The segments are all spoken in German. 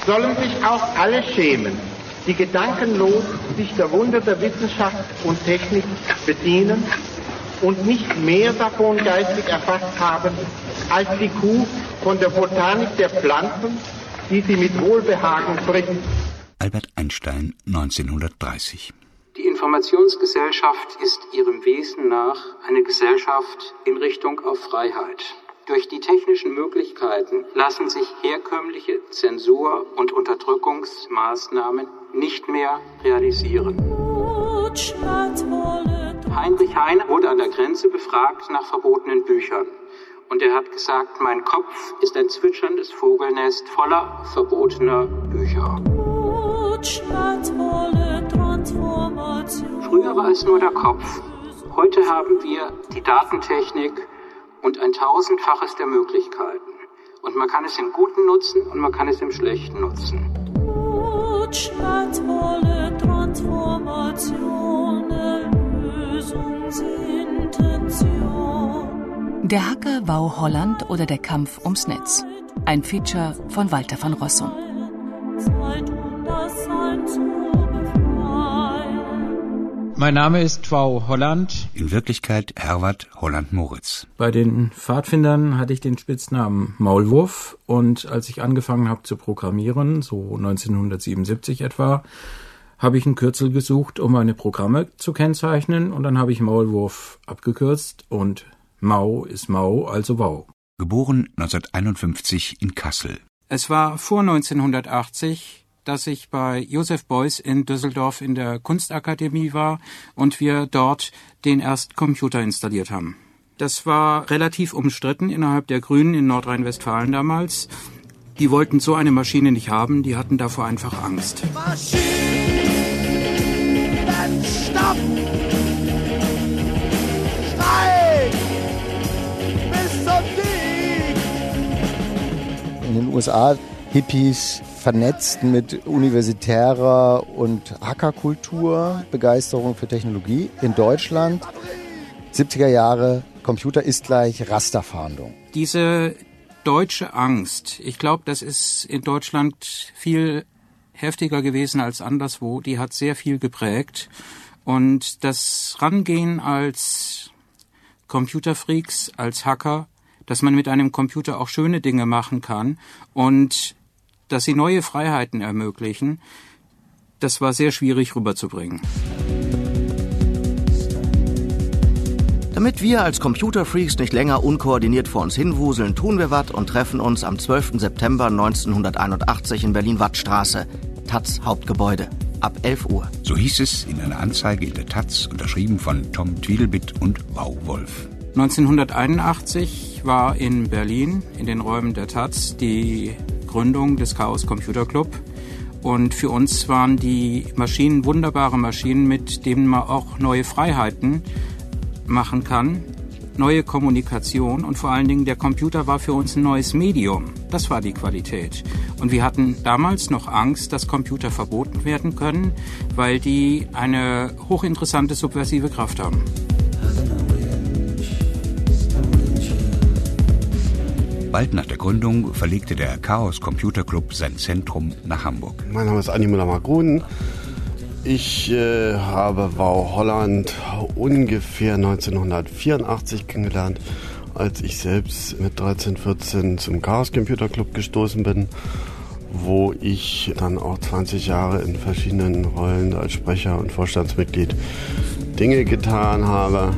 sollen sich auch alle schämen, die gedankenlos sich der Wunder der Wissenschaft und Technik bedienen und nicht mehr davon geistig erfasst haben, als die Kuh von der Botanik der Pflanzen, die sie mit Wohlbehagen frisst. Albert Einstein, 1930. Die Informationsgesellschaft ist ihrem Wesen nach eine Gesellschaft in Richtung auf Freiheit. Durch die technischen Möglichkeiten lassen sich herkömmliche Zensur- und Unterdrückungsmaßnahmen nicht mehr realisieren. Heinrich Heine wurde an der Grenze befragt nach verbotenen Büchern. Und er hat gesagt, mein Kopf ist ein zwitscherndes Vogelnest voller verbotener Bücher. Früher war es nur der Kopf. Heute haben wir die Datentechnik und ein tausendfaches der Möglichkeiten. Und man kann es im Guten nutzen und man kann es im Schlechten nutzen. Der Hacker Wau Holland oder der Kampf ums Netz. Ein Feature von Walter van Rossum. Mein Name ist Wau Holland. In Wirklichkeit Herwart Holland-Moritz. Bei den Pfadfindern hatte ich den Spitznamen Maulwurf und als ich angefangen habe zu programmieren, so 1977 etwa, habe ich ein Kürzel gesucht, um meine Programme zu kennzeichnen und dann habe ich Maulwurf abgekürzt und Mau ist Mau, also Wau. Geboren 1951 in Kassel. Es war vor 1980, dass ich bei Joseph Beuys in Düsseldorf in der Kunstakademie war und wir dort den ersten Computer installiert haben. Das war relativ umstritten innerhalb der Grünen in Nordrhein-Westfalen damals. Die wollten so eine Maschine nicht haben, die hatten davor einfach Angst. Maschinen, stopp! Streik! Bis zum Sieg! In den USA Hippies vernetzt mit universitärer und Hackerkultur, Begeisterung für Technologie. In Deutschland 70er Jahre, Computer ist gleich Rasterfahndung. Diese deutsche Angst, ich glaube, das ist in Deutschland viel heftiger gewesen als anderswo. Die hat sehr viel geprägt. Und das Rangehen als Computerfreaks, als Hacker, dass man mit einem Computer auch schöne Dinge machen kann und dass sie neue Freiheiten ermöglichen, das war sehr schwierig rüberzubringen. Damit wir als Computerfreaks nicht länger unkoordiniert vor uns hinwuseln, tun wir was und treffen uns am 12. September 1981 in Berlin-Wattstraße, Taz Hauptgebäude, ab 11 Uhr. So hieß es in einer Anzeige in der Taz, unterschrieben von Tom Tweedledee und Wau Wolf. 1981 war in Berlin, in den Räumen der Taz, die Gründung des Chaos Computer Club. Und für uns waren die Maschinen wunderbare Maschinen, mit denen man auch neue Freiheiten machen kann, neue Kommunikation und vor allen Dingen der Computer war für uns ein neues Medium. Das war die Qualität. Und wir hatten damals noch Angst, dass Computer verboten werden können, weil die eine hochinteressante subversive Kraft haben. Bald nach der Gründung verlegte der Chaos Computer Club sein Zentrum nach Hamburg. Mein Name ist Andi Müller-Margrun. Ich habe Wau Holland ungefähr 1984 kennengelernt, als ich selbst mit 13, 14 zum Chaos Computer Club gestoßen bin, wo ich dann auch 20 Jahre in verschiedenen Rollen als Sprecher und Vorstandsmitglied Dinge getan habe.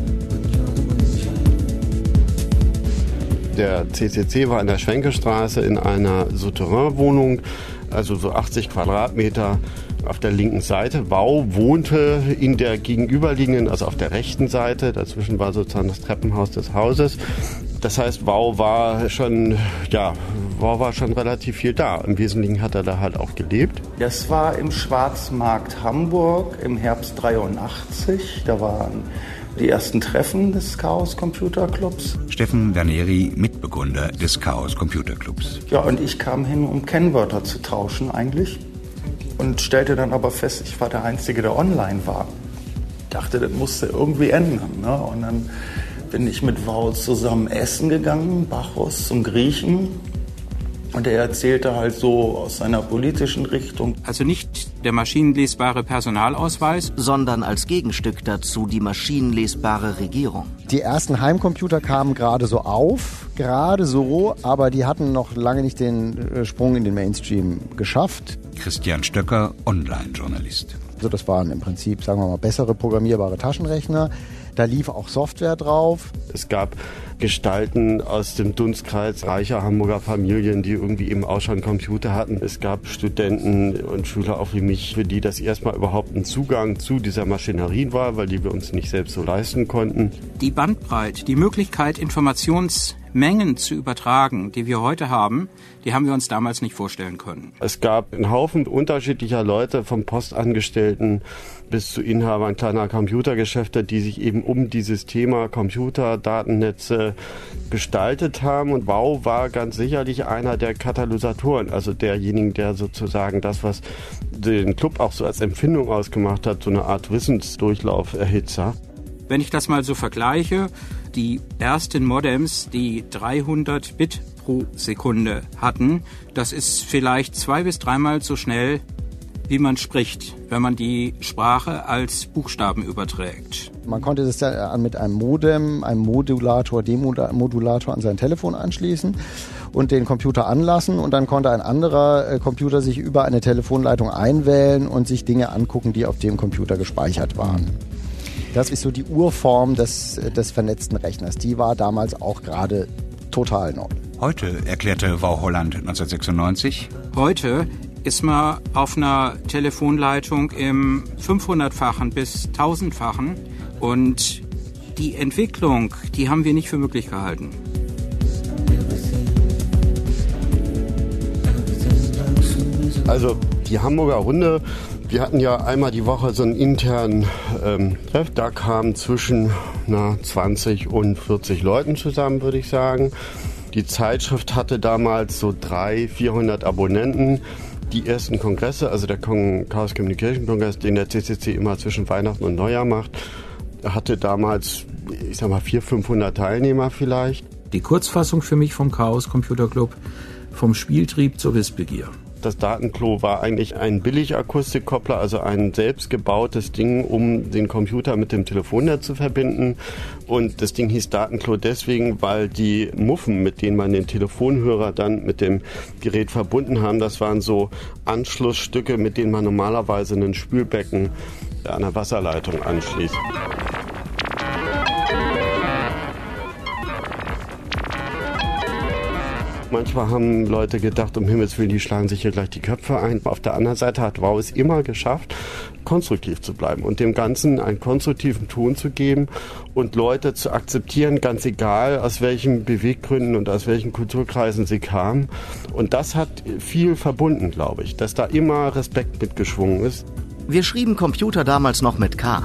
Der CCC war in der Schwenkestraße in einer Souterrain-Wohnung, also so 80 Quadratmeter auf der linken Seite. Wau wohnte in der gegenüberliegenden, also auf der rechten Seite. Dazwischen war sozusagen das Treppenhaus des Hauses. Das heißt, Wau war schon relativ viel da. Im Wesentlichen hat er da halt auch gelebt. Das war im Schwarzmarkt Hamburg im Herbst 83. Da waren die ersten Treffen des Chaos Computer Clubs. Steffen Verneri, Mitbegründer des Chaos Computer Clubs. Ja, und ich kam hin, um Kennwörter zu tauschen eigentlich. Und stellte dann aber fest, ich war der Einzige, der online war. Dachte, das musste irgendwie ändern. Ne? Und dann bin ich mit Wau zusammen essen gegangen, Bacchus zum Griechen. Und er erzählte halt so aus seiner politischen Richtung. Also nicht der maschinenlesbare Personalausweis, sondern als Gegenstück dazu die maschinenlesbare Regierung. Die ersten Heimcomputer kamen gerade so auf, aber die hatten noch lange nicht den Sprung in den Mainstream geschafft. Christian Stöcker, Online-Journalist. Also das waren im Prinzip, sagen wir mal, bessere programmierbare Taschenrechner. Da lief auch Software drauf. Es gab Gestalten aus dem Dunstkreis reicher Hamburger Familien, die irgendwie eben auch schon Computer hatten. Es gab Studenten und Schüler auch wie mich, für die das erstmal überhaupt ein Zugang zu dieser Maschinerie war, weil die wir uns nicht selbst so leisten konnten. Die Bandbreite, die Möglichkeit, Informationsmengen zu übertragen, die wir heute haben, die haben wir uns damals nicht vorstellen können. Es gab einen Haufen unterschiedlicher Leute, vom Postangestellten bis zu Inhabern kleiner Computergeschäfte, die sich eben um dieses Thema Computer, Datennetze gestaltet haben. Und WOW war ganz sicherlich einer der Katalysatoren, also derjenigen, der sozusagen das, was den Club auch so als Empfindung ausgemacht hat, so eine Art Wissensdurchlauferhitzer. Wenn ich das mal so vergleiche, die ersten Modems, die 300 Bit pro Sekunde hatten, das ist vielleicht 2- bis 3-mal so schnell, wie man spricht, wenn man die Sprache als Buchstaben überträgt. Man konnte das dann mit einem Modem, einem Modulator, Demodulator an sein Telefon anschließen und den Computer anlassen und dann konnte ein anderer Computer sich über eine Telefonleitung einwählen und sich Dinge angucken, die auf dem Computer gespeichert waren. Das ist so die Urform des vernetzten Rechners. Die war damals auch gerade total neu. Heute, erklärte WOW Holland 1996, heute ist man auf einer Telefonleitung im 500-fachen bis 1000-fachen und die Entwicklung, die haben wir nicht für möglich gehalten. Also die Hamburger Runde, wir hatten ja einmal die Woche so einen internen Treff, da kamen zwischen 20 und 40 Leuten zusammen, würde ich sagen. Die Zeitschrift hatte damals so 300-400 Abonnenten. Die ersten Kongresse, also der Chaos Communication Kongress, den der CCC immer zwischen Weihnachten und Neujahr macht, hatte damals, 400-500 Teilnehmer vielleicht. Die Kurzfassung für mich vom Chaos Computer Club, vom Spieltrieb zur Wissbegier. Das Datenklo war eigentlich ein Billigakustikkoppler, also ein selbstgebautes Ding, um den Computer mit dem Telefonnetz zu verbinden. Und das Ding hieß Datenklo deswegen, weil die Muffen, mit denen man den Telefonhörer dann mit dem Gerät verbunden haben, das waren so Anschlussstücke, mit denen man normalerweise ein Spülbecken an der Wasserleitung anschließt. Manchmal haben Leute gedacht, um Himmels Willen, die schlagen sich hier gleich die Köpfe ein. Auf der anderen Seite hat WOW es immer geschafft, konstruktiv zu bleiben und dem Ganzen einen konstruktiven Ton zu geben und Leute zu akzeptieren, ganz egal aus welchen Beweggründen und aus welchen Kulturkreisen sie kamen. Und das hat viel verbunden, glaube ich, dass da immer Respekt mitgeschwungen ist. Wir schrieben Computer damals noch mit K.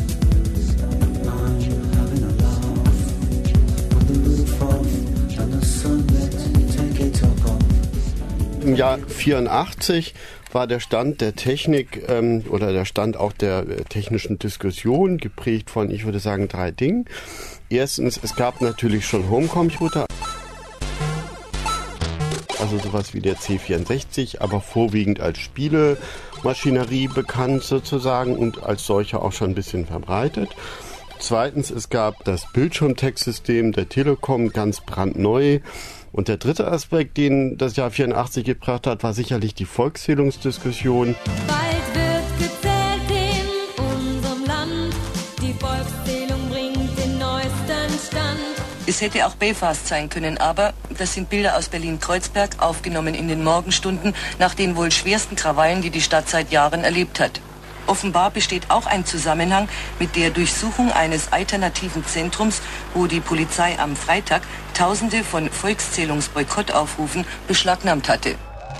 Im Jahr 1984 war der Stand der Technik oder der Stand auch der technischen Diskussion geprägt von, ich würde sagen, 3 Dingen. Erstens, es gab natürlich schon Homecomputer, also sowas wie der C64, aber vorwiegend als Spielemaschinerie bekannt sozusagen und als solcher auch schon ein bisschen verbreitet. Zweitens, es gab das Bildschirmtextsystem der Telekom, ganz brandneu. Und der dritte Aspekt, den das Jahr 84 gebracht hat, war sicherlich die Volkszählungsdiskussion. Bald wird gezählt in unserem Land, die Volkszählung bringt den neuesten Stand. Es hätte auch Belfast sein können, aber das sind Bilder aus Berlin-Kreuzberg, aufgenommen in den Morgenstunden, nach den wohl schwersten Krawallen, die die Stadt seit Jahren erlebt hat. Offenbar besteht auch ein Zusammenhang mit der Durchsuchung eines alternativen Zentrums, wo die Polizei am Freitag Tausende von Volkszählungsboykottaufrufen beschlagnahmt hatte.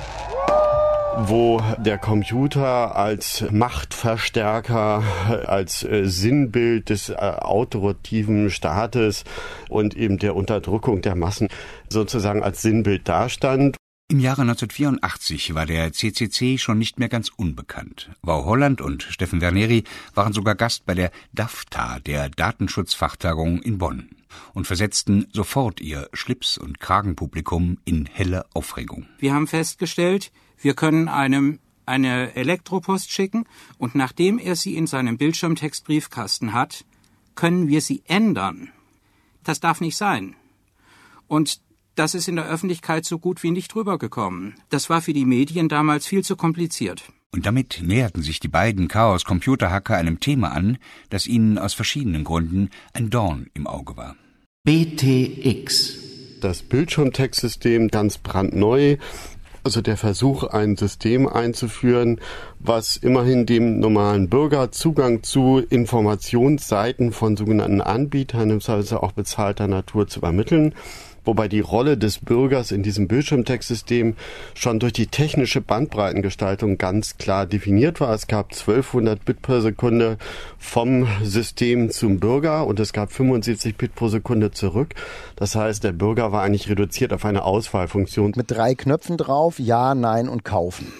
Wo der Computer als Machtverstärker, als Sinnbild des autorativen Staates und eben der Unterdrückung der Massen sozusagen als Sinnbild dastand. Im Jahre 1984 war der CCC schon nicht mehr ganz unbekannt. Wau Holland und Steffen Verneri waren sogar Gast bei der DAFTA, der Datenschutzfachtagung in Bonn, und versetzten sofort ihr Schlips- und Kragenpublikum in helle Aufregung. Wir haben festgestellt, wir können einem eine Elektropost schicken und nachdem er sie in seinem Bildschirmtextbriefkasten hat, können wir sie ändern. Das darf nicht sein. Und das ist in der Öffentlichkeit so gut wie nicht rübergekommen. Das war für die Medien damals viel zu kompliziert. Und damit näherten sich die beiden Chaos-Computerhacker einem Thema an, das ihnen aus verschiedenen Gründen ein Dorn im Auge war. BTX. Das Bildschirmtextsystem, ganz brandneu. Also der Versuch, ein System einzuführen, was immerhin dem normalen Bürger Zugang zu Informationsseiten von sogenannten Anbietern, im Zweifelsfall auch bezahlter Natur, zu übermitteln. Wobei die Rolle des Bürgers in diesem Bildschirmtextsystem schon durch die technische Bandbreitengestaltung ganz klar definiert war. Es gab 1200 Bit pro Sekunde vom System zum Bürger und es gab 75 Bit pro Sekunde zurück. Das heißt, der Bürger war eigentlich reduziert auf eine Auswahlfunktion. Mit 3 Knöpfen drauf, Ja, Nein und Kaufen.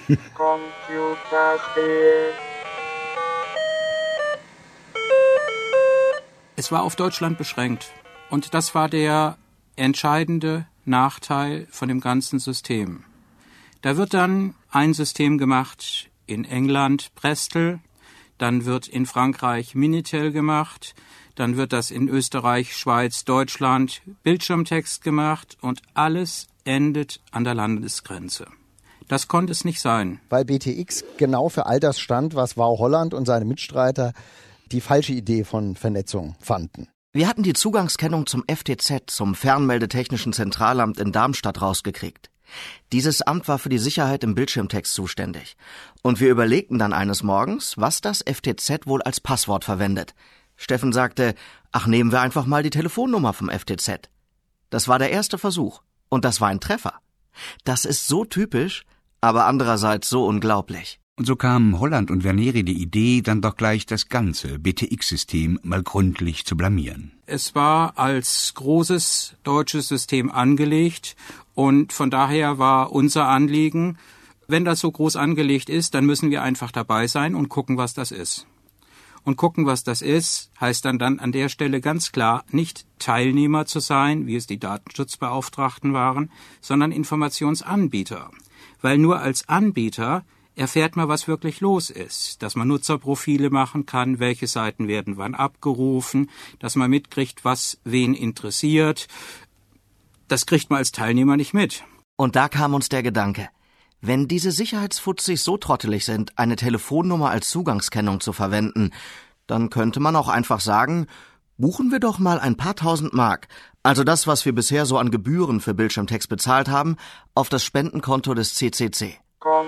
Es war auf Deutschland beschränkt und das war der entscheidende Nachteil von dem ganzen System. Da wird dann ein System gemacht in England, Prestel, dann wird in Frankreich Minitel gemacht, dann wird das in Österreich, Schweiz, Deutschland Bildschirmtext gemacht und alles endet an der Landesgrenze. Das konnte es nicht sein. Weil BTX genau für all das stand, was Wau Holland und seine Mitstreiter die falsche Idee von Vernetzung fanden. Wir hatten die Zugangskennung zum FTZ, zum Fernmeldetechnischen Zentralamt in Darmstadt, rausgekriegt. Dieses Amt war für die Sicherheit im Bildschirmtext zuständig. Und wir überlegten dann eines Morgens, was das FTZ wohl als Passwort verwendet. Steffen sagte, ach, nehmen wir einfach mal die Telefonnummer vom FTZ. Das war der erste Versuch. Und das war ein Treffer. Das ist so typisch, aber andererseits so unglaublich. Und so kamen Holland und Verneri die Idee, dann doch gleich das ganze BTX-System mal gründlich zu blamieren. Es war als großes deutsches System angelegt und von daher war unser Anliegen, wenn das so groß angelegt ist, dann müssen wir einfach dabei sein und gucken, was das ist. Und gucken, was das ist, heißt dann an der Stelle ganz klar, nicht Teilnehmer zu sein, wie es die Datenschutzbeauftragten waren, sondern Informationsanbieter. Weil nur als Anbieter erfährt man, was wirklich los ist, dass man Nutzerprofile machen kann, welche Seiten werden wann abgerufen, dass man mitkriegt, was wen interessiert. Das kriegt man als Teilnehmer nicht mit. Und da kam uns der Gedanke, wenn diese Sicherheitsfutzis so trottelig sind, eine Telefonnummer als Zugangskennung zu verwenden, dann könnte man auch einfach sagen, buchen wir doch mal ein paar tausend Mark, also das, was wir bisher so an Gebühren für Bildschirmtext bezahlt haben, auf das Spendenkonto des CCC.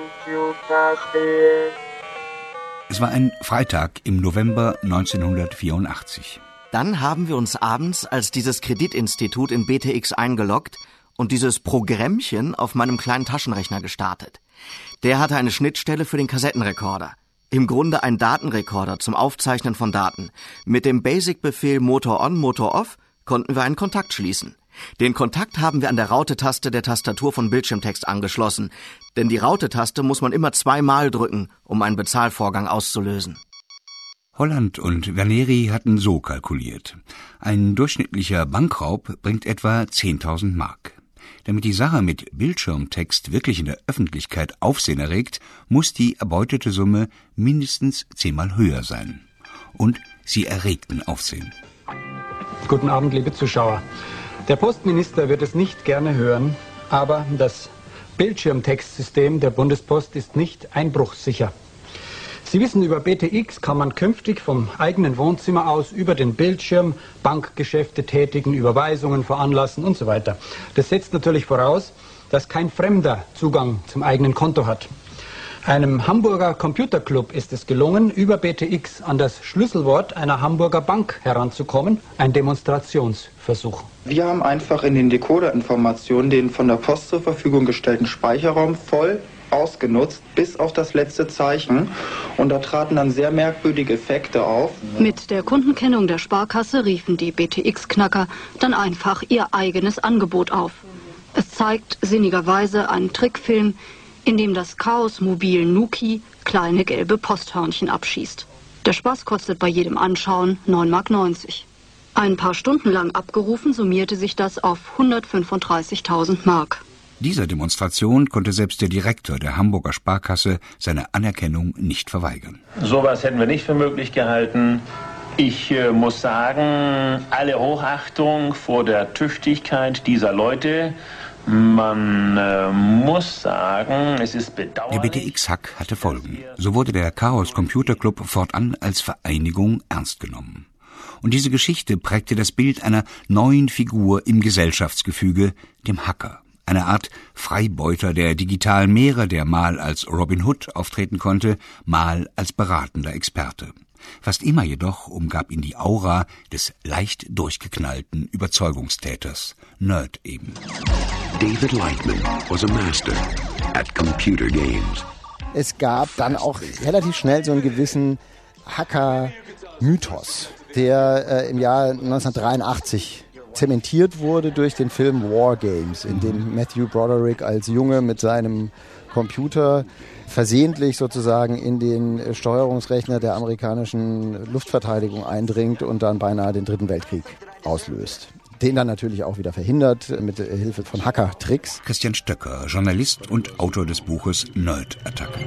Es war ein Freitag im November 1984. Dann haben wir uns abends als dieses Kreditinstitut in BTX eingeloggt und dieses Programmchen auf meinem kleinen Taschenrechner gestartet. Der hatte eine Schnittstelle für den Kassettenrekorder. Im Grunde ein Datenrekorder zum Aufzeichnen von Daten. Mit dem Basic-Befehl Motor on, Motor off konnten wir einen Kontakt schließen. Den Kontakt haben wir an der Raute-Taste der Tastatur von Bildschirmtext angeschlossen, denn die Raute-Taste muss man immer 2-mal drücken, um einen Bezahlvorgang auszulösen. Holland und Verneri hatten so kalkuliert. Ein durchschnittlicher Bankraub bringt etwa 10.000 Mark. Damit die Sache mit Bildschirmtext wirklich in der Öffentlichkeit Aufsehen erregt, muss die erbeutete Summe mindestens 10-mal höher sein. Und sie erregten Aufsehen. Guten Abend, liebe Zuschauer. Der Postminister wird es nicht gerne hören, aber das Bildschirmtextsystem der Bundespost ist nicht einbruchssicher. Sie wissen, über BTX kann man künftig vom eigenen Wohnzimmer aus über den Bildschirm Bankgeschäfte tätigen, Überweisungen veranlassen und so weiter. Das setzt natürlich voraus, dass kein Fremder Zugang zum eigenen Konto hat. Einem Hamburger Computerclub ist es gelungen, über BTX an das Schlüsselwort einer Hamburger Bank heranzukommen. Ein Demonstrationsversuch. Wir haben einfach in den Decoderinformationen den von der Post zur Verfügung gestellten Speicherraum voll ausgenutzt, bis auf das letzte Zeichen. Und da traten dann sehr merkwürdige Effekte auf. Mit der Kundenkennung der Sparkasse riefen die BTX-Knacker dann einfach ihr eigenes Angebot auf. Es zeigt sinnigerweise einen Trickfilm, in dem das Chaos-Mobil Nuki kleine gelbe Posthörnchen abschießt. Der Spaß kostet bei jedem Anschauen 9,90 Mark. Ein paar Stunden lang abgerufen summierte sich das auf 135.000 Mark. Dieser Demonstration konnte selbst der Direktor der Hamburger Sparkasse seine Anerkennung nicht verweigern. Sowas hätten wir nicht für möglich gehalten. Ich muss sagen, alle Hochachtung vor der Tüchtigkeit dieser Leute. Man muss sagen, es ist bedauerlich. Der BTX-Hack hatte Folgen. So wurde der Chaos Computer Club fortan als Vereinigung ernst genommen. Und diese Geschichte prägte das Bild einer neuen Figur im Gesellschaftsgefüge, dem Hacker. Eine Art Freibeuter der digitalen Meere, der mal als Robin Hood auftreten konnte, mal als beratender Experte. Fast immer jedoch umgab ihn die Aura des leicht durchgeknallten Überzeugungstäters, Nerd eben. David Lightman was a master at computer games. Es gab dann auch relativ schnell so einen gewissen Hacker-Mythos, der im Jahr 1983 zementiert wurde durch den Film War Games, in dem Matthew Broderick als Junge mit seinem Computer versehentlich sozusagen in den Steuerungsrechner der amerikanischen Luftverteidigung eindringt und dann beinahe den Dritten Weltkrieg auslöst. Den dann natürlich auch wieder verhindert mit Hilfe von Hacker-Tricks. Christian Stöcker, Journalist und Autor des Buches Nerd-Attacke.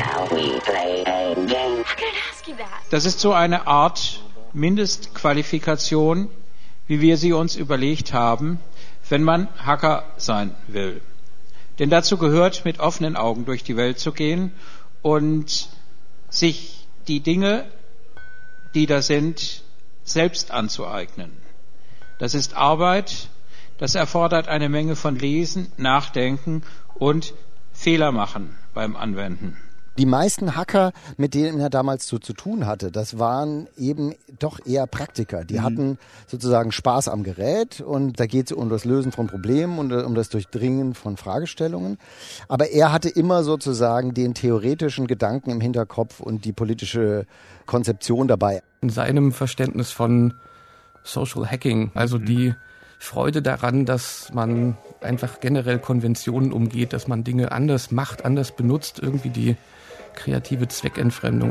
Das ist so eine Art Mindestqualifikation, wie wir sie uns überlegt haben, wenn man Hacker sein will. Denn dazu gehört, mit offenen Augen durch die Welt zu gehen und sich die Dinge, die da sind, selbst anzueignen. Das ist Arbeit, das erfordert eine Menge von Lesen, Nachdenken und Fehler machen beim Anwenden. Die meisten Hacker, mit denen er damals zu tun hatte, das waren eben doch eher Praktiker. Die hatten sozusagen Spaß am Gerät und da geht es um das Lösen von Problemen und um das Durchdringen von Fragestellungen. Aber er hatte immer sozusagen den theoretischen Gedanken im Hinterkopf und die politische Konzeption dabei. In seinem Verständnis von Social Hacking, also die Freude daran, dass man einfach generell Konventionen umgeht, dass man Dinge anders macht, anders benutzt, irgendwie die kreative Zweckentfremdung.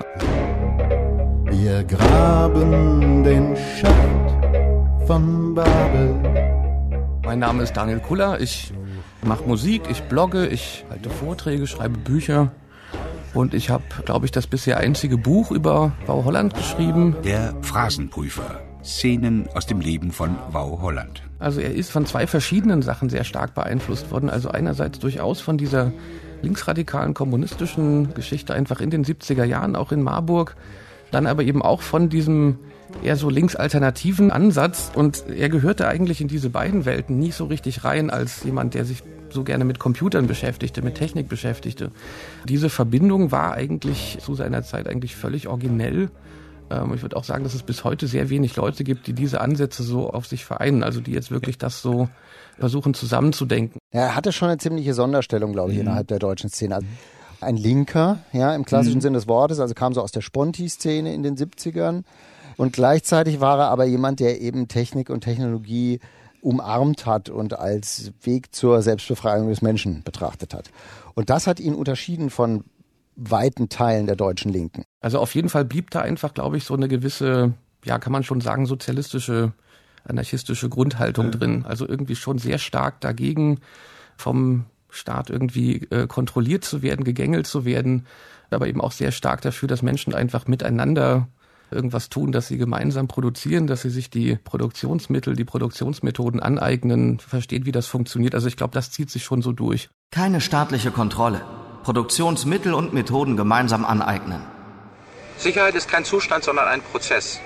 Wir graben den Schacht von Babel. Mein Name ist Daniel Kuller, ich mache Musik, ich blogge, ich halte Vorträge, schreibe Bücher und ich habe, glaube ich, das bisher einzige Buch über Wau Holland geschrieben. Der Phrasenprüfer. Szenen aus dem Leben von Wau Holland. Also er ist von zwei verschiedenen Sachen sehr stark beeinflusst worden. Also einerseits durchaus von dieser linksradikalen kommunistischen Geschichte einfach in den 70er Jahren, auch in Marburg. Dann aber eben auch von diesem eher so linksalternativen Ansatz. Und er gehörte eigentlich in diese beiden Welten nie so richtig rein als jemand, der sich so gerne mit Computern beschäftigte, mit Technik beschäftigte. Diese Verbindung war eigentlich zu seiner Zeit eigentlich völlig originell. Ich würde auch sagen, dass es bis heute sehr wenig Leute gibt, die diese Ansätze so auf sich vereinen, also die jetzt wirklich das so versuchen zusammenzudenken. Er hatte schon eine ziemliche Sonderstellung, glaube ich, innerhalb der deutschen Szene. Also ein Linker, ja, im klassischen Sinn des Wortes, also kam so aus der Sponti-Szene in den 70ern. Und gleichzeitig war er aber jemand, der eben Technik und Technologie umarmt hat und als Weg zur Selbstbefreiung des Menschen betrachtet hat. Und das hat ihn unterschieden von weiten Teilen der deutschen Linken. Also auf jeden Fall blieb da einfach, glaube ich, so eine gewisse, ja, kann man schon sagen, sozialistische, anarchistische Grundhaltung drin. Also irgendwie schon sehr stark dagegen, vom Staat irgendwie kontrolliert zu werden, gegängelt zu werden, aber eben auch sehr stark dafür, dass Menschen einfach miteinander irgendwas tun, dass sie gemeinsam produzieren, dass sie sich die Produktionsmittel, die Produktionsmethoden aneignen, versteht, wie das funktioniert. Also ich glaube, das zieht sich schon so durch. Keine staatliche Kontrolle. Produktionsmittel und Methoden gemeinsam aneignen. Sicherheit ist kein Zustand, sondern ein Prozess.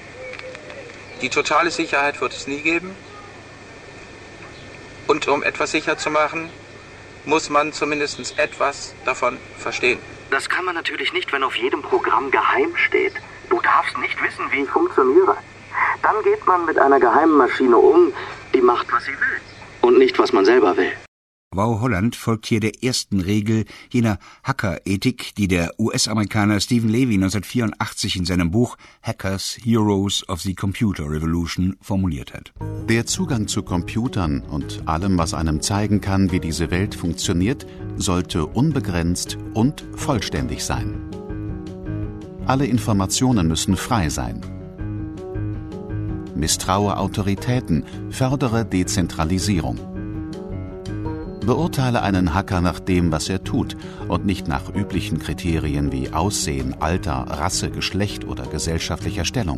Die totale Sicherheit wird es nie geben. Und um etwas sicher zu machen, muss man zumindest etwas davon verstehen. Das kann man natürlich nicht, wenn auf jedem Programm geheim steht. Du darfst nicht wissen, wie ich funktioniere. Dann geht man mit einer geheimen Maschine um, die macht, was sie will. Und nicht, was man selber will. Wau Holland folgt hier der ersten Regel jener Hacker-Ethik, die der US-Amerikaner Stephen Levy 1984 in seinem Buch Hackers, Heroes of the Computer Revolution formuliert hat. Der Zugang zu Computern und allem, was einem zeigen kann, wie diese Welt funktioniert, sollte unbegrenzt und vollständig sein. Alle Informationen müssen frei sein. Misstraue Autoritäten, fördere Dezentralisierung. Beurteile einen Hacker nach dem, was er tut und nicht nach üblichen Kriterien wie Aussehen, Alter, Rasse, Geschlecht oder gesellschaftlicher Stellung.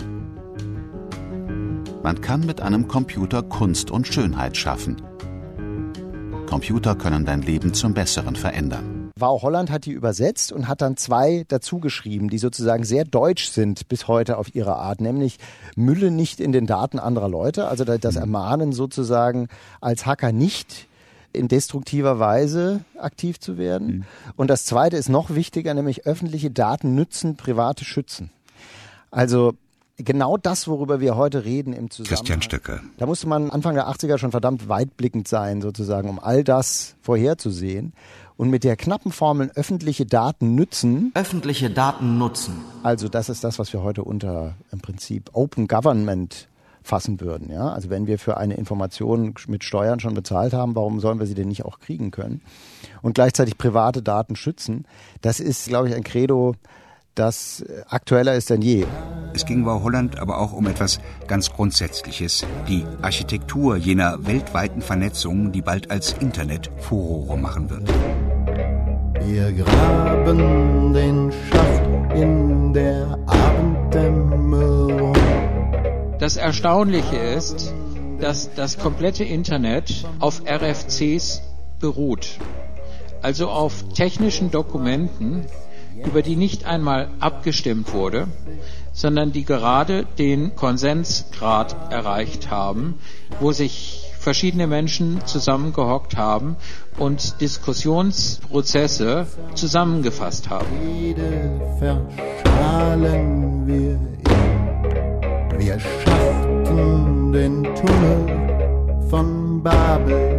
Man kann mit einem Computer Kunst und Schönheit schaffen. Computer können dein Leben zum Besseren verändern. Wau Holland hat die übersetzt und hat dann 2 dazu geschrieben, die sozusagen sehr deutsch sind bis heute auf ihre Art, nämlich Mülle nicht in den Daten anderer Leute, also das Ermahnen sozusagen als Hacker nicht in destruktiver Weise aktiv zu werden. Und das Zweite ist noch wichtiger, nämlich öffentliche Daten nützen, private schützen. Also genau das, worüber wir heute reden im Zusammenhang. Christian Stöcker. Da musste man Anfang der 80er schon verdammt weitblickend sein, sozusagen, um all das vorherzusehen. Und mit der knappen Formel öffentliche Daten nützen. Öffentliche Daten nutzen. Also das ist das, was wir heute unter im Prinzip Open Government fassen würden. Ja? Also wenn wir für eine Information mit Steuern schon bezahlt haben, warum sollen wir sie denn nicht auch kriegen können? Und gleichzeitig private Daten schützen. Das ist, glaube ich, ein Credo, das aktueller ist denn je. Es ging Wau Holland aber auch um etwas ganz Grundsätzliches, die Architektur jener weltweiten Vernetzung, die bald als Internet Furore machen wird. Wir graben den Schacht in der Abenddämmerung. Das Erstaunliche ist, dass das komplette Internet auf RFCs beruht, also auf technischen Dokumenten, über die nicht einmal abgestimmt wurde, sondern die gerade den Konsensgrad erreicht haben, wo sich verschiedene Menschen zusammengehockt haben und Diskussionsprozesse zusammengefasst haben. Jede verschalen wir ihn. Wir schafften den Tunnel von Babel.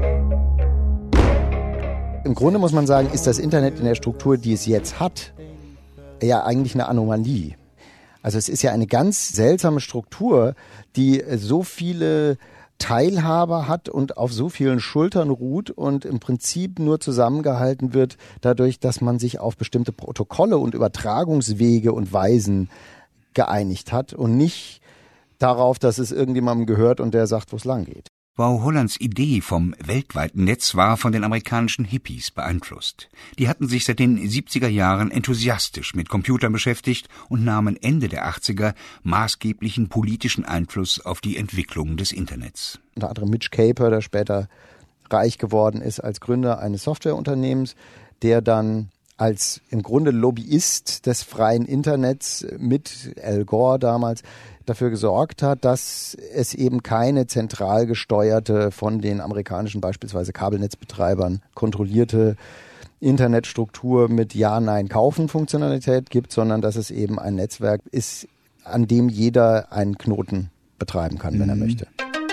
Im Grunde muss man sagen, ist das Internet in der Struktur, die es jetzt hat, ja eigentlich eine Anomalie. Also es ist ja eine ganz seltsame Struktur, die so viele Teilhaber hat und auf so vielen Schultern ruht und im Prinzip nur zusammengehalten wird dadurch, dass man sich auf bestimmte Protokolle und Übertragungswege und Weisen geeinigt hat und nicht darauf, dass es irgendjemandem gehört und der sagt, wo es lang geht. Wau Hollands Idee vom weltweiten Netz war von den amerikanischen Hippies beeinflusst. Die hatten sich seit den 70er Jahren enthusiastisch mit Computern beschäftigt und nahmen Ende der 80er maßgeblichen politischen Einfluss auf die Entwicklung des Internets. Unter anderem Mitch Caper, der später reich geworden ist als Gründer eines Softwareunternehmens, der dann als im Grunde Lobbyist des freien Internets mit Al Gore damals dafür gesorgt hat, dass es eben keine zentral gesteuerte, von den amerikanischen beispielsweise Kabelnetzbetreibern kontrollierte Internetstruktur mit Ja-Nein-Kaufen-Funktionalität gibt, sondern dass es eben ein Netzwerk ist, an dem jeder einen Knoten betreiben kann, wenn er möchte.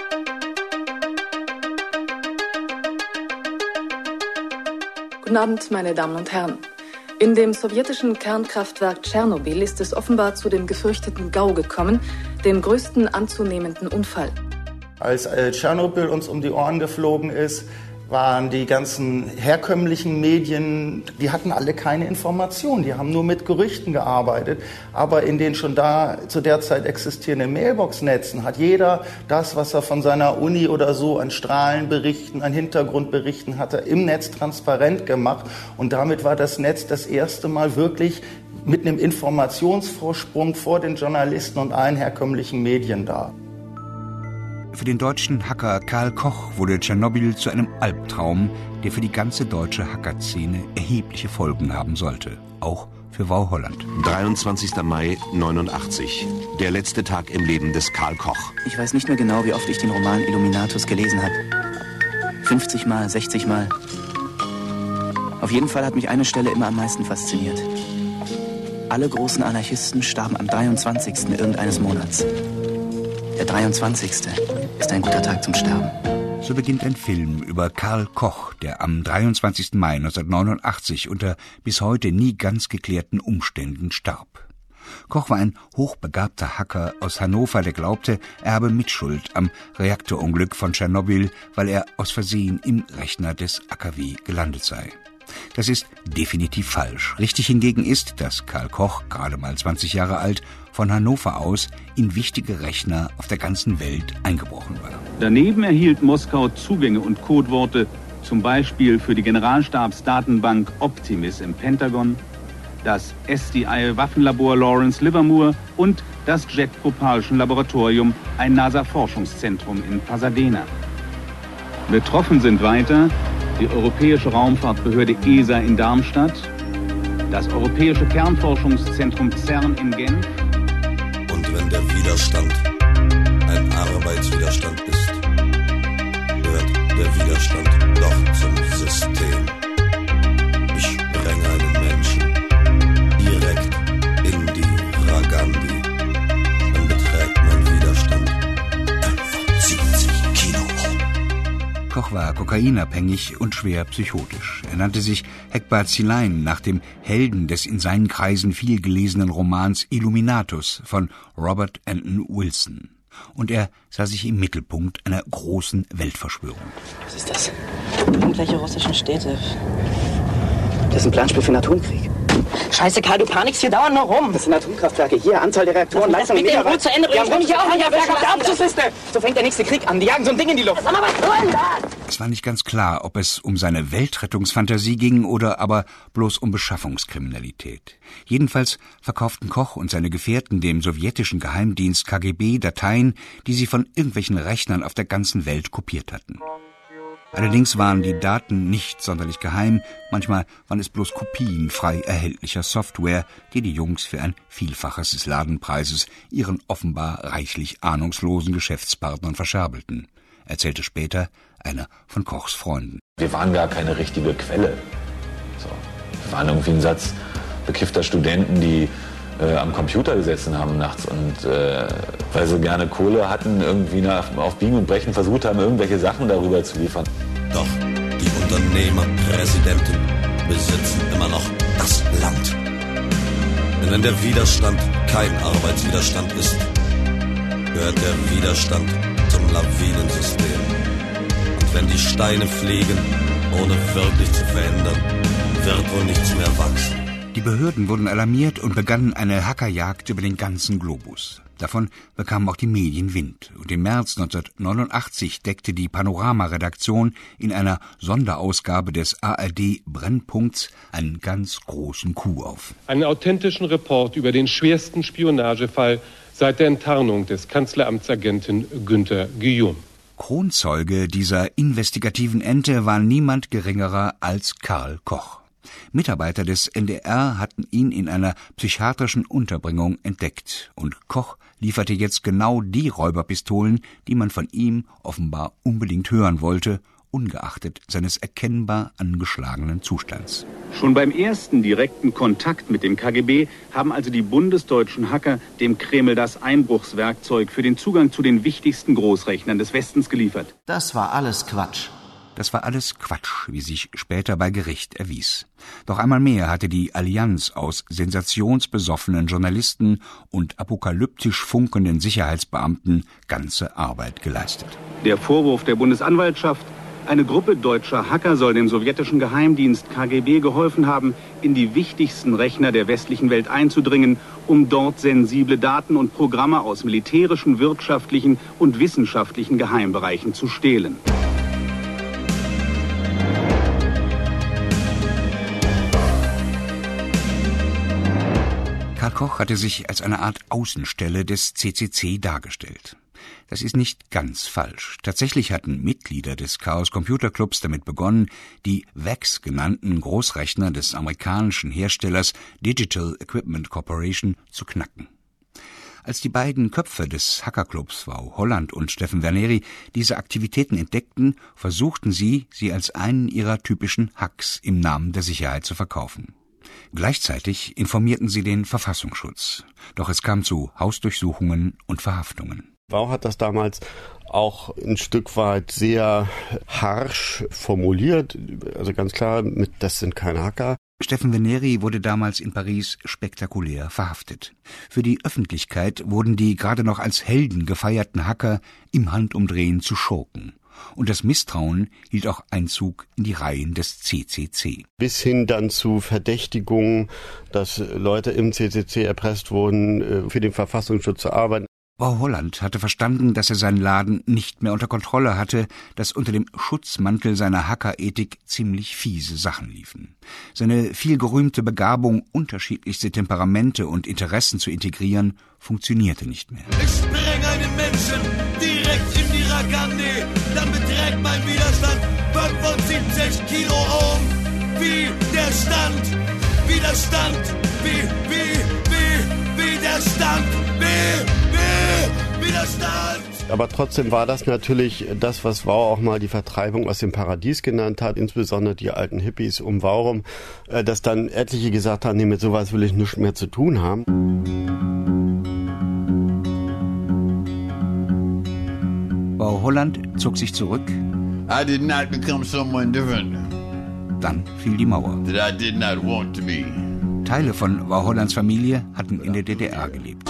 Guten Abend, meine Damen und Herren. In dem sowjetischen Kernkraftwerk Tschernobyl ist es offenbar zu dem gefürchteten GAU gekommen, dem größten anzunehmenden Unfall. Als Tschernobyl uns um die Ohren geflogen ist, waren die ganzen herkömmlichen Medien, die hatten alle keine Informationen, die haben nur mit Gerüchten gearbeitet. Aber in den schon zu der Zeit existierenden Mailbox-Netzen hat jeder das, was er von seiner Uni oder so an Strahlenberichten, an Hintergrundberichten hatte, im Netz transparent gemacht. Und damit war das Netz das erste Mal wirklich mit einem Informationsvorsprung vor den Journalisten und allen herkömmlichen Medien da. Für den deutschen Hacker Karl Koch wurde Tschernobyl zu einem Albtraum, der für die ganze deutsche Hackerszene erhebliche Folgen haben sollte. Auch für Wau Holland. 23. Mai 89. Der letzte Tag im Leben des Karl Koch. Ich weiß nicht mehr genau, wie oft ich den Roman Illuminatus gelesen habe. 50 Mal, 60 Mal. Auf jeden Fall hat mich eine Stelle immer am meisten fasziniert. Alle großen Anarchisten starben am 23. irgendeines Monats. Der 23. ist ein guter Tag zum Sterben. So beginnt ein Film über Karl Koch, der am 23. Mai 1989 unter bis heute nie ganz geklärten Umständen starb. Koch war ein hochbegabter Hacker aus Hannover, der glaubte, er habe Mitschuld am Reaktorunglück von Tschernobyl, weil er aus Versehen im Rechner des AKW gelandet sei. Das ist definitiv falsch. Richtig hingegen ist, dass Karl Koch, gerade mal 20 Jahre alt, von Hannover aus in wichtige Rechner auf der ganzen Welt eingebrochen war. Daneben erhielt Moskau Zugänge und Codeworte, zum Beispiel für die Generalstabsdatenbank Optimis im Pentagon, das SDI-Waffenlabor Lawrence Livermore und das Jet Propulsion Laboratorium, ein NASA-Forschungszentrum in Pasadena. Betroffen sind weiter die Europäische Raumfahrtbehörde ESA in Darmstadt, das Europäische Kernforschungszentrum CERN in Genf. Und wenn der Widerstand ein Arbeitswiderstand ist, gehört der Widerstand doch zum System. Ich sprenge einen Menschen direkt in die Ragandi. Dann beträgt mein Widerstand etwa 70 Kilo. Koch war kokainabhängig und schwer psychotisch. Er nannte sich Hekbat Silain nach dem Helden des in seinen Kreisen viel gelesenen Romans Illuminatus von Robert Anton Wilson. Und er sah sich im Mittelpunkt einer großen Weltverschwörung. Was ist das? Irgendwelche russischen Städte. Das ist ein Planspiel für den Atomkrieg. Scheiße, Karl, du panikst hier dauernd noch rum. Das sind Atomkraftwerke. Hier, Anzahl der Reaktoren, Leistung... Bitte in Ruhe zu Ende bringen. Ich auch nicht auf der Abschlussliste. So fängt der nächste Krieg an. Die jagen so ein Ding in die Luft. Sag mal, was soll denn das? Es war nicht ganz klar, ob es um seine Weltrettungsfantasie ging oder aber bloß um Beschaffungskriminalität. Jedenfalls verkauften Koch und seine Gefährten dem sowjetischen Geheimdienst KGB Dateien, die sie von irgendwelchen Rechnern auf der ganzen Welt kopiert hatten. Allerdings waren die Daten nicht sonderlich geheim, manchmal waren es bloß Kopien frei erhältlicher Software, die die Jungs für ein Vielfaches des Ladenpreises ihren offenbar reichlich ahnungslosen Geschäftspartnern verscherbelten, erzählte später einer von Kochs Freunden. Wir waren gar keine richtige Quelle. So. Wir waren irgendwie ein Satz bekiffter Studenten, die am Computer gesessen haben nachts und weil sie gerne Kohle hatten, irgendwie auf Biegen und Brechen versucht haben, irgendwelche Sachen darüber zu liefern. Doch die Unternehmerpräsidenten besitzen immer noch das Land. Denn wenn der Widerstand kein Arbeitswiderstand ist, gehört der Widerstand zum Lawinensystem. Und wenn die Steine fliegen, ohne wirklich zu verändern, wird wohl nichts mehr wachsen. Die Behörden wurden alarmiert und begannen eine Hackerjagd über den ganzen Globus. Davon bekamen auch die Medien Wind. Und im März 1989 deckte die Panorama-Redaktion in einer Sonderausgabe des ARD Brennpunkts einen ganz großen Coup auf. Einen authentischen Report über den schwersten Spionagefall seit der Enttarnung des Kanzleramtsagenten Günter Guillaume. Kronzeuge dieser investigativen Ente war niemand geringerer als Karl Koch. Mitarbeiter des NDR hatten ihn in einer psychiatrischen Unterbringung entdeckt und Koch lieferte jetzt genau die Räuberpistolen, die man von ihm offenbar unbedingt hören wollte, ungeachtet seines erkennbar angeschlagenen Zustands. Schon beim ersten direkten Kontakt mit dem KGB haben also die bundesdeutschen Hacker dem Kreml das Einbruchswerkzeug für den Zugang zu den wichtigsten Großrechnern des Westens geliefert. Das war alles Quatsch. Das war alles Quatsch, wie sich später bei Gericht erwies. Doch einmal mehr hatte die Allianz aus sensationsbesoffenen Journalisten und apokalyptisch funkenden Sicherheitsbeamten ganze Arbeit geleistet. Der Vorwurf der Bundesanwaltschaft, eine Gruppe deutscher Hacker soll dem sowjetischen Geheimdienst KGB geholfen haben, in die wichtigsten Rechner der westlichen Welt einzudringen, um dort sensible Daten und Programme aus militärischen, wirtschaftlichen und wissenschaftlichen Geheimbereichen zu stehlen. Karl Koch hatte sich als eine Art Außenstelle des CCC dargestellt. Das ist nicht ganz falsch. Tatsächlich hatten Mitglieder des Chaos Computer Clubs damit begonnen, die VEX genannten Großrechner des amerikanischen Herstellers Digital Equipment Corporation zu knacken. Als die beiden Köpfe des Hackerclubs, Wau Holland und Steffen Verneri, diese Aktivitäten entdeckten, versuchten sie als einen ihrer typischen Hacks im Namen der Sicherheit zu verkaufen. Gleichzeitig informierten sie den Verfassungsschutz. Doch es kam zu Hausdurchsuchungen und Verhaftungen. Wau hat das damals auch ein Stück weit sehr harsch formuliert. Also ganz klar, das sind keine Hacker. Steffen Veneri wurde damals in Paris spektakulär verhaftet. Für die Öffentlichkeit wurden die gerade noch als Helden gefeierten Hacker im Handumdrehen zu Schurken. Und das Misstrauen hielt auch Einzug in die Reihen des CCC. Bis hin dann zu Verdächtigungen, dass Leute im CCC erpresst wurden, für den Verfassungsschutz zu arbeiten. Wau Holland hatte verstanden, dass er seinen Laden nicht mehr unter Kontrolle hatte, dass unter dem Schutzmantel seiner Hackerethik ziemlich fiese Sachen liefen. Seine vielgerühmte Begabung, unterschiedlichste Temperamente und Interessen zu integrieren, funktionierte nicht mehr. Ich spreng einen Menschen direkt in die Rakande, dann beträgt mein Widerstand 75 Kiloohm. Wie der Stand, Widerstand, Widerstand, Widerstand. Aber trotzdem war das natürlich das, was Wau auch mal die Vertreibung aus dem Paradies genannt hat, insbesondere die alten Hippies um Wau rum, dass dann etliche gesagt haben, nee, mit sowas will ich nichts mehr zu tun haben. Wau Holland zog sich zurück. I did not become someone different. Dann fiel die Mauer. That I did not want to be. Teile von Wau Hollands Familie hatten in der DDR gelebt.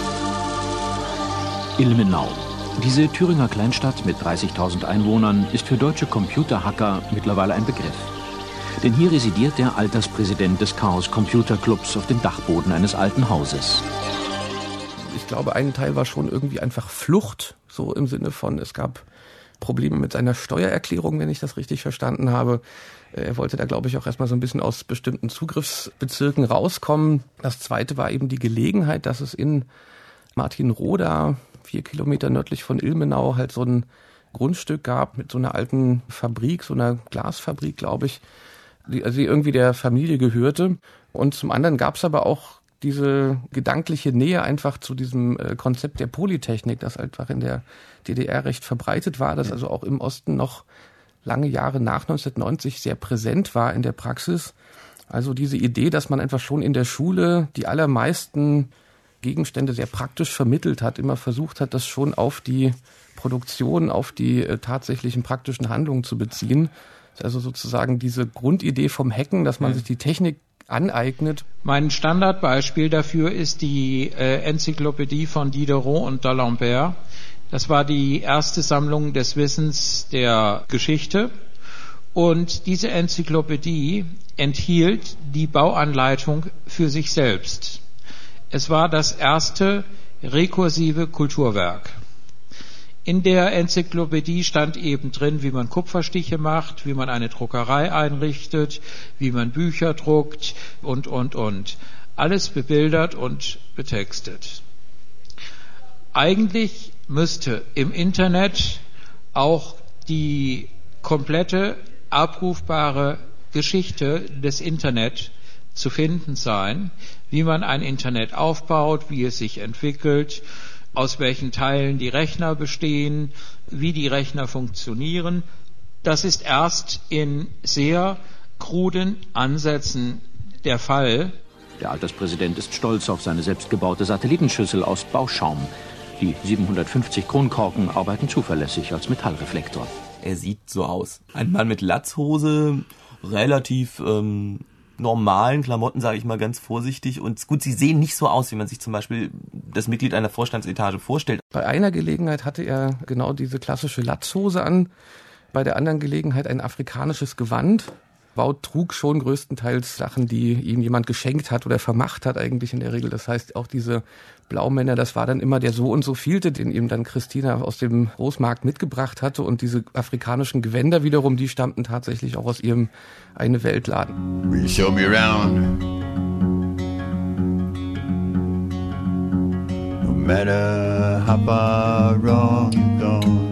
Ilmenau. Diese Thüringer Kleinstadt mit 30.000 Einwohnern ist für deutsche Computerhacker mittlerweile ein Begriff. Denn hier residiert der Alterspräsident des Chaos Computer Clubs auf dem Dachboden eines alten Hauses. Ich glaube, ein Teil war schon irgendwie einfach Flucht, so im Sinne von, es gab Probleme mit seiner Steuererklärung, wenn ich das richtig verstanden habe. Er wollte da, glaube ich, auch erstmal so ein bisschen aus bestimmten Zugriffsbezirken rauskommen. Das Zweite war eben die Gelegenheit, dass es in Martinroda, 4 Kilometer nördlich von Ilmenau, halt so ein Grundstück gab mit so einer alten Fabrik, so einer Glasfabrik, glaube ich, die irgendwie der Familie gehörte. Und zum anderen gab es aber auch diese gedankliche Nähe einfach zu diesem Konzept der Polytechnik, das einfach in der DDR recht verbreitet war, das also auch im Osten noch lange Jahre nach 1990 sehr präsent war in der Praxis. Also diese Idee, dass man einfach schon in der Schule die allermeisten Gegenstände sehr praktisch vermittelt hat, immer versucht hat, das schon auf die Produktion, auf die tatsächlichen praktischen Handlungen zu beziehen. Also sozusagen diese Grundidee vom Hacken, dass man sich die Technik aneignet. Mein Standardbeispiel dafür ist die Enzyklopädie von Diderot und d'Alembert. Das war die erste Sammlung des Wissens der Geschichte. Und diese Enzyklopädie enthielt die Bauanleitung für sich selbst. Es war das erste rekursive Kulturwerk. In der Enzyklopädie stand eben drin, wie man Kupferstiche macht, wie man eine Druckerei einrichtet, wie man Bücher druckt und. Alles bebildert und betextet. Eigentlich müsste im Internet auch die komplette abrufbare Geschichte des Internet zu finden sein, wie man ein Internet aufbaut, wie es sich entwickelt, aus welchen Teilen die Rechner bestehen, wie die Rechner funktionieren. Das ist erst in sehr kruden Ansätzen der Fall. Der Alterspräsident ist stolz auf seine selbstgebaute Satellitenschüssel aus Bauschaum. Die 750 Kronkorken arbeiten zuverlässig als Metallreflektor. Er sieht so aus. Ein Mann mit Latzhose, relativ normalen Klamotten, sage ich mal ganz vorsichtig. Und gut, sie sehen nicht so aus, wie man sich zum Beispiel das Mitglied einer Vorstandsetage vorstellt. Bei einer Gelegenheit hatte er genau diese klassische Latzhose an, bei der anderen Gelegenheit ein afrikanisches Gewand. Wau trug schon größtenteils Sachen, die ihm jemand geschenkt hat oder vermacht hat eigentlich in der Regel. Das heißt, auch diese Blaumänner, das war dann immer der so und so vielte, den ihm dann Christina aus dem Großmarkt mitgebracht hatte. Und diese afrikanischen Gewänder wiederum, die stammten tatsächlich auch aus ihrem Eine Weltladen. Will you show me around? No matter how far wrong you've gone,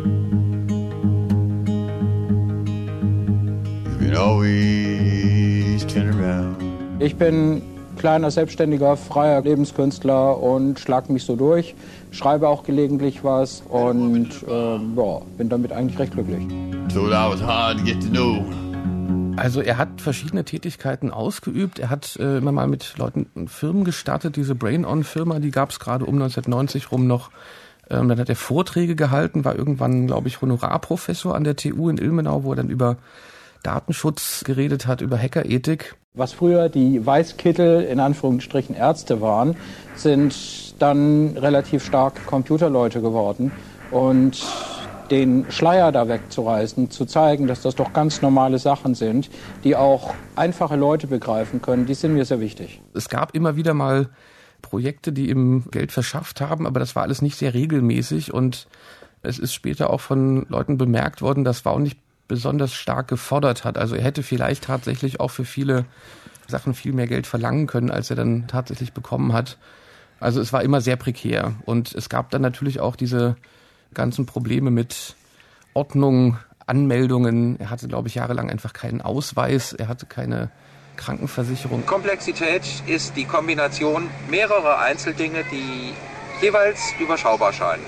you can always turn around. Ich bin kleiner, selbstständiger, freier Lebenskünstler und schlag mich so durch, schreibe auch gelegentlich was und bin damit eigentlich recht glücklich. Told I was hard to get to know. Also er hat verschiedene Tätigkeiten ausgeübt. Er hat immer mal mit Leuten Firmen gestartet. Diese Brain-On-Firma, die gab es gerade um 1990 rum noch. Dann hat er Vorträge gehalten, war irgendwann, glaube ich, Honorarprofessor an der TU in Ilmenau, wo er dann über Datenschutz geredet hat, über Hackerethik. Was früher die Weißkittel, in Anführungsstrichen Ärzte waren, sind dann relativ stark Computerleute geworden. Und den Schleier da wegzureißen, zu zeigen, dass das doch ganz normale Sachen sind, die auch einfache Leute begreifen können, die sind mir sehr wichtig. Es gab immer wieder mal Projekte, die ihm Geld verschafft haben, aber das war alles nicht sehr regelmäßig und es ist später auch von Leuten bemerkt worden, dass Wau nicht besonders stark gefordert hat. Also er hätte vielleicht tatsächlich auch für viele Sachen viel mehr Geld verlangen können, als er dann tatsächlich bekommen hat. Also es war immer sehr prekär und es gab dann natürlich auch diese ganzen Probleme mit Ordnung, Anmeldungen. Er hatte, glaube ich, jahrelang einfach keinen Ausweis, er hatte keine Krankenversicherung. Komplexität ist die Kombination mehrerer Einzeldinge, die jeweils überschaubar scheinen.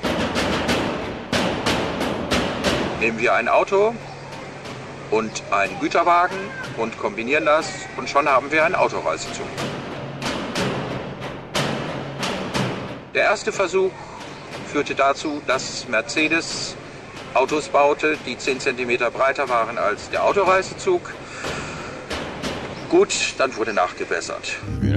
Nehmen wir ein Auto und einen Güterwagen und kombinieren das und schon haben wir einen Autoreisezug. Der erste Versuch führte dazu, dass Mercedes Autos baute, die 10 cm breiter waren als der Autoreisezug. Gut, dann wurde nachgebessert.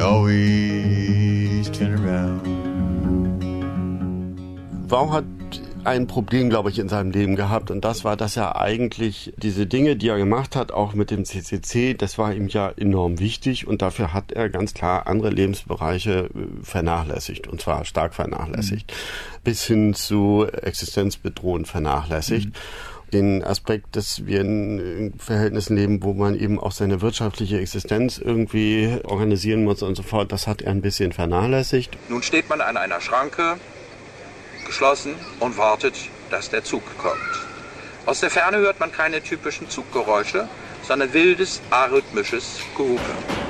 Wau hat ein Problem, glaube ich, in seinem Leben gehabt und das war, dass er eigentlich diese Dinge, die er gemacht hat, auch mit dem CCC, das war ihm ja enorm wichtig und dafür hat er ganz klar andere Lebensbereiche vernachlässigt und zwar stark vernachlässigt, bis hin zu existenzbedrohend vernachlässigt. Den Aspekt, dass wir in Verhältnissen leben, wo man eben auch seine wirtschaftliche Existenz irgendwie organisieren muss und so fort, das hat er ein bisschen vernachlässigt. Nun steht man an einer Schranke, geschlossen und wartet, dass der Zug kommt. Aus der Ferne hört man keine typischen Zuggeräusche, sondern wildes, arrhythmisches Gehupe.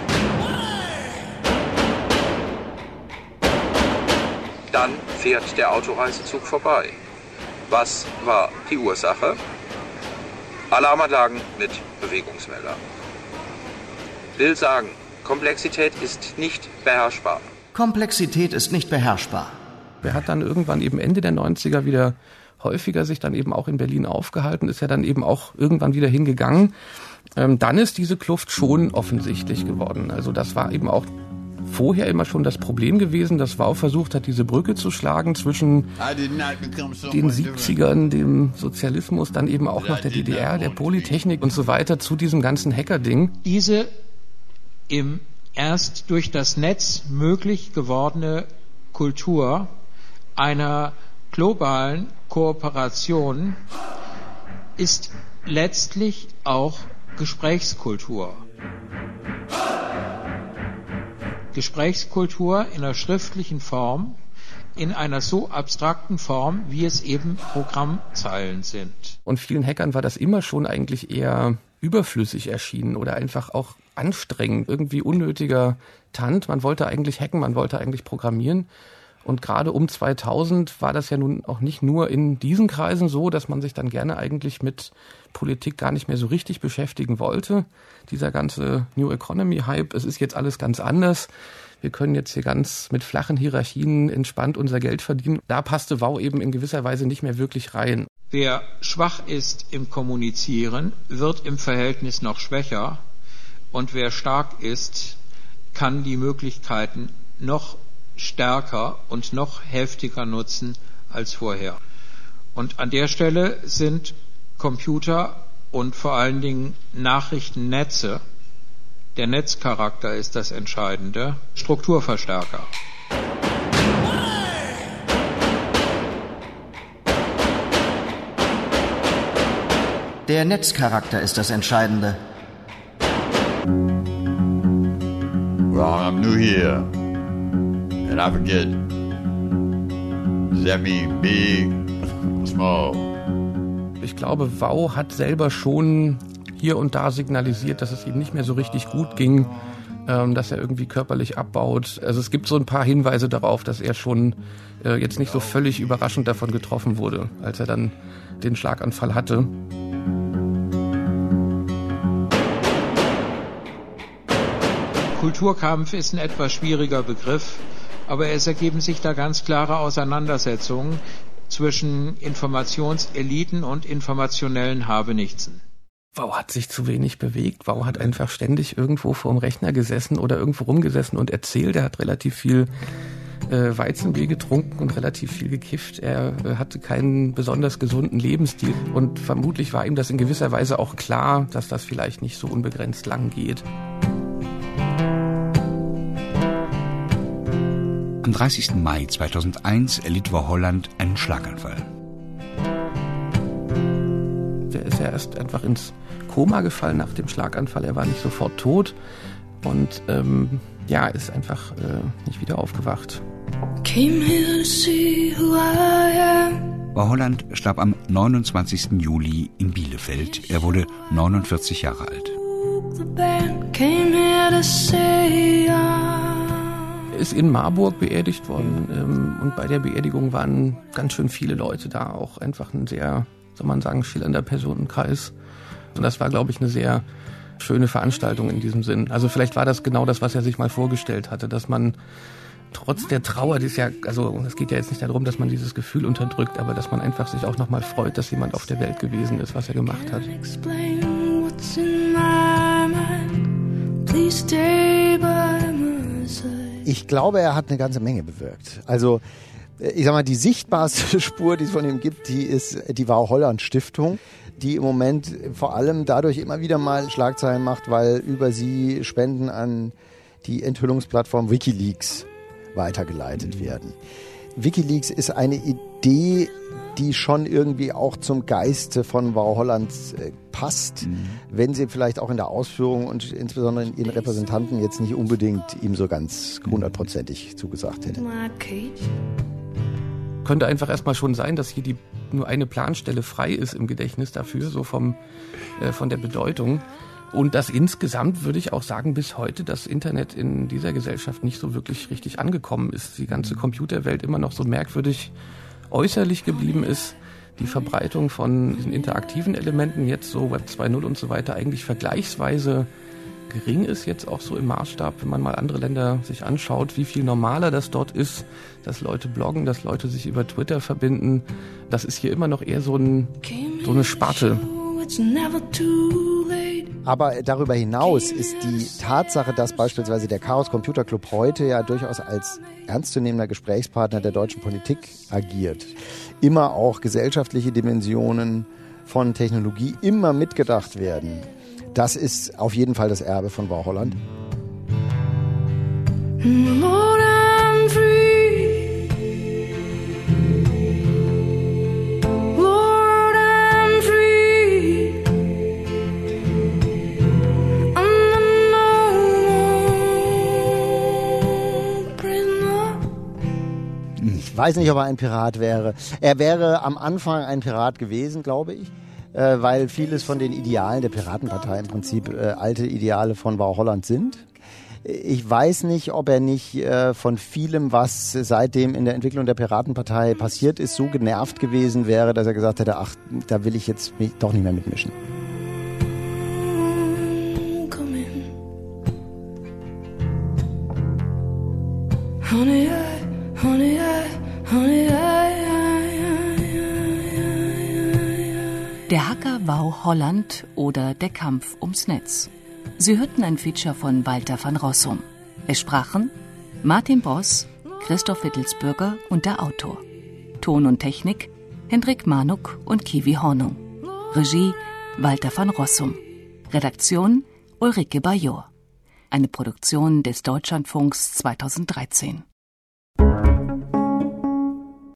Dann fährt der Autoreisezug vorbei. Was war die Ursache? Alarmanlagen mit Bewegungsmelder. Will sagen, Komplexität ist nicht beherrschbar. Komplexität ist nicht beherrschbar. Er hat dann irgendwann eben Ende der 90er wieder häufiger sich dann eben auch in Berlin aufgehalten, ist ja dann eben auch irgendwann wieder hingegangen. Dann ist diese Kluft schon offensichtlich geworden. Also das war eben auch vorher immer schon das Problem gewesen, dass Wau versucht hat, diese Brücke zu schlagen zwischen den 70ern, dem Sozialismus, dann eben auch noch der DDR, der Polytechnik und so weiter zu diesem ganzen Hacker-Ding. Diese erst durch das Netz möglich gewordene Kultur einer globalen Kooperation ist letztlich auch Gesprächskultur. Gesprächskultur in einer schriftlichen Form, in einer so abstrakten Form, wie es eben Programmzeilen sind. Und vielen Hackern war das immer schon eigentlich eher überflüssig erschienen oder einfach auch anstrengend, irgendwie unnötiger Tant. Man wollte eigentlich hacken, man wollte eigentlich programmieren. Und gerade um 2000 war das ja nun auch nicht nur in diesen Kreisen so, dass man sich dann gerne eigentlich mit Politik gar nicht mehr so richtig beschäftigen wollte. Dieser ganze New Economy-Hype, es ist jetzt alles ganz anders. Wir können jetzt hier ganz mit flachen Hierarchien entspannt unser Geld verdienen. Da passte Wau eben in gewisser Weise nicht mehr wirklich rein. Wer schwach ist im Kommunizieren, wird im Verhältnis noch schwächer. Und wer stark ist, kann die Möglichkeiten noch stärker und noch heftiger nutzen als vorher. Und an der Stelle sind Computer und vor allen Dingen Nachrichtennetze, der Netzcharakter ist das Entscheidende, Strukturverstärker. Der Netzcharakter ist das Entscheidende. Well, I'm new here. And I forget, does that mean big or small? Ich glaube, Wau hat selber schon hier und da signalisiert, dass es ihm nicht mehr so richtig gut ging, dass er irgendwie körperlich abbaut. Also es gibt so ein paar Hinweise darauf, dass er schon jetzt nicht so völlig überraschend davon getroffen wurde, als er dann den Schlaganfall hatte. Kulturkampf ist ein etwas schwieriger Begriff, aber es ergeben sich da ganz klare Auseinandersetzungen zwischen Informationseliten und informationellen Habenichtsen. Wow hat sich zu wenig bewegt. Wow hat einfach ständig irgendwo vorm Rechner gesessen oder irgendwo rumgesessen und erzählt. Er hat relativ viel Weizenbier getrunken und relativ viel gekifft. Er hatte keinen besonders gesunden Lebensstil und vermutlich war ihm das in gewisser Weise auch klar, dass das vielleicht nicht so unbegrenzt lang geht. Am 30. Mai 2001 erlitt Wau Holland einen Schlaganfall. Der ist ja erst einfach ins Koma gefallen nach dem Schlaganfall. Er war nicht sofort tot und ist einfach nicht wieder aufgewacht. Wau Holland starb am 29. Juli in Bielefeld. Er wurde 49 Jahre alt. Er ist in Marburg beerdigt worden und bei der Beerdigung waren ganz schön viele Leute da, auch einfach ein sehr, soll man sagen, schillernder Personenkreis. Und das war, glaube ich, eine sehr schöne Veranstaltung in diesem Sinn. Also vielleicht war das genau das, was er sich mal vorgestellt hatte, dass man trotz der Trauer, es geht ja jetzt nicht darum, dass man dieses Gefühl unterdrückt, aber dass man einfach sich auch nochmal freut, dass jemand auf der Welt gewesen ist, was er gemacht hat. Ich glaube, er hat eine ganze Menge bewirkt. Also, ich sag mal, die sichtbarste Spur, die es von ihm gibt, die Wau Holland Stiftung, die im Moment vor allem dadurch immer wieder mal Schlagzeilen macht, weil über sie Spenden an die Enthüllungsplattform WikiLeaks weitergeleitet werden. WikiLeaks ist eine Idee, die schon irgendwie auch zum Geiste von Wau Holland passt, wenn sie vielleicht auch in der Ausführung und insbesondere in ihren Repräsentanten jetzt nicht unbedingt ihm so ganz 100%ig zugesagt hätte. Könnte einfach erstmal schon sein, dass hier nur eine Planstelle frei ist im Gedächtnis dafür, so von der Bedeutung. Und dass insgesamt, würde ich auch sagen, bis heute das Internet in dieser Gesellschaft nicht so wirklich richtig angekommen ist. Die ganze Computerwelt immer noch so merkwürdig äußerlich geblieben ist. Die Verbreitung von diesen interaktiven Elementen, jetzt so Web 2.0 und so weiter, eigentlich vergleichsweise gering ist, jetzt auch so im Maßstab, wenn man mal andere Länder sich anschaut, wie viel normaler das dort ist, dass Leute bloggen, dass Leute sich über Twitter verbinden. Das ist hier immer noch eher so eine Sparte. Aber darüber hinaus ist die Tatsache, dass beispielsweise der Chaos Computer Club heute ja durchaus als ernstzunehmender Gesprächspartner der deutschen Politik agiert, immer auch gesellschaftliche Dimensionen von Technologie immer mitgedacht werden. Das ist auf jeden Fall das Erbe von Wau Holland. Ich weiß nicht, ob er ein Pirat wäre. Er wäre am Anfang ein Pirat gewesen, glaube ich, weil vieles von den Idealen der Piratenpartei im Prinzip alte Ideale von Wau Holland sind. Ich weiß nicht, ob er nicht von vielem, was seitdem in der Entwicklung der Piratenpartei passiert ist, so genervt gewesen wäre, dass er gesagt hätte, ach, da will ich jetzt mich doch nicht mehr mitmischen. Honey, honey, honey, Der Hacker Wau Holland oder der Kampf ums Netz. Sie hörten ein Feature von Walter van Rossum. Es sprachen Martin Bross, Christoph Wittelsbürger und der Autor. Ton und Technik Hendrik Manuk und Kiwi Hornung. Regie Walter van Rossum. Redaktion Ulrike Bajor. Eine Produktion des Deutschlandfunks 2013.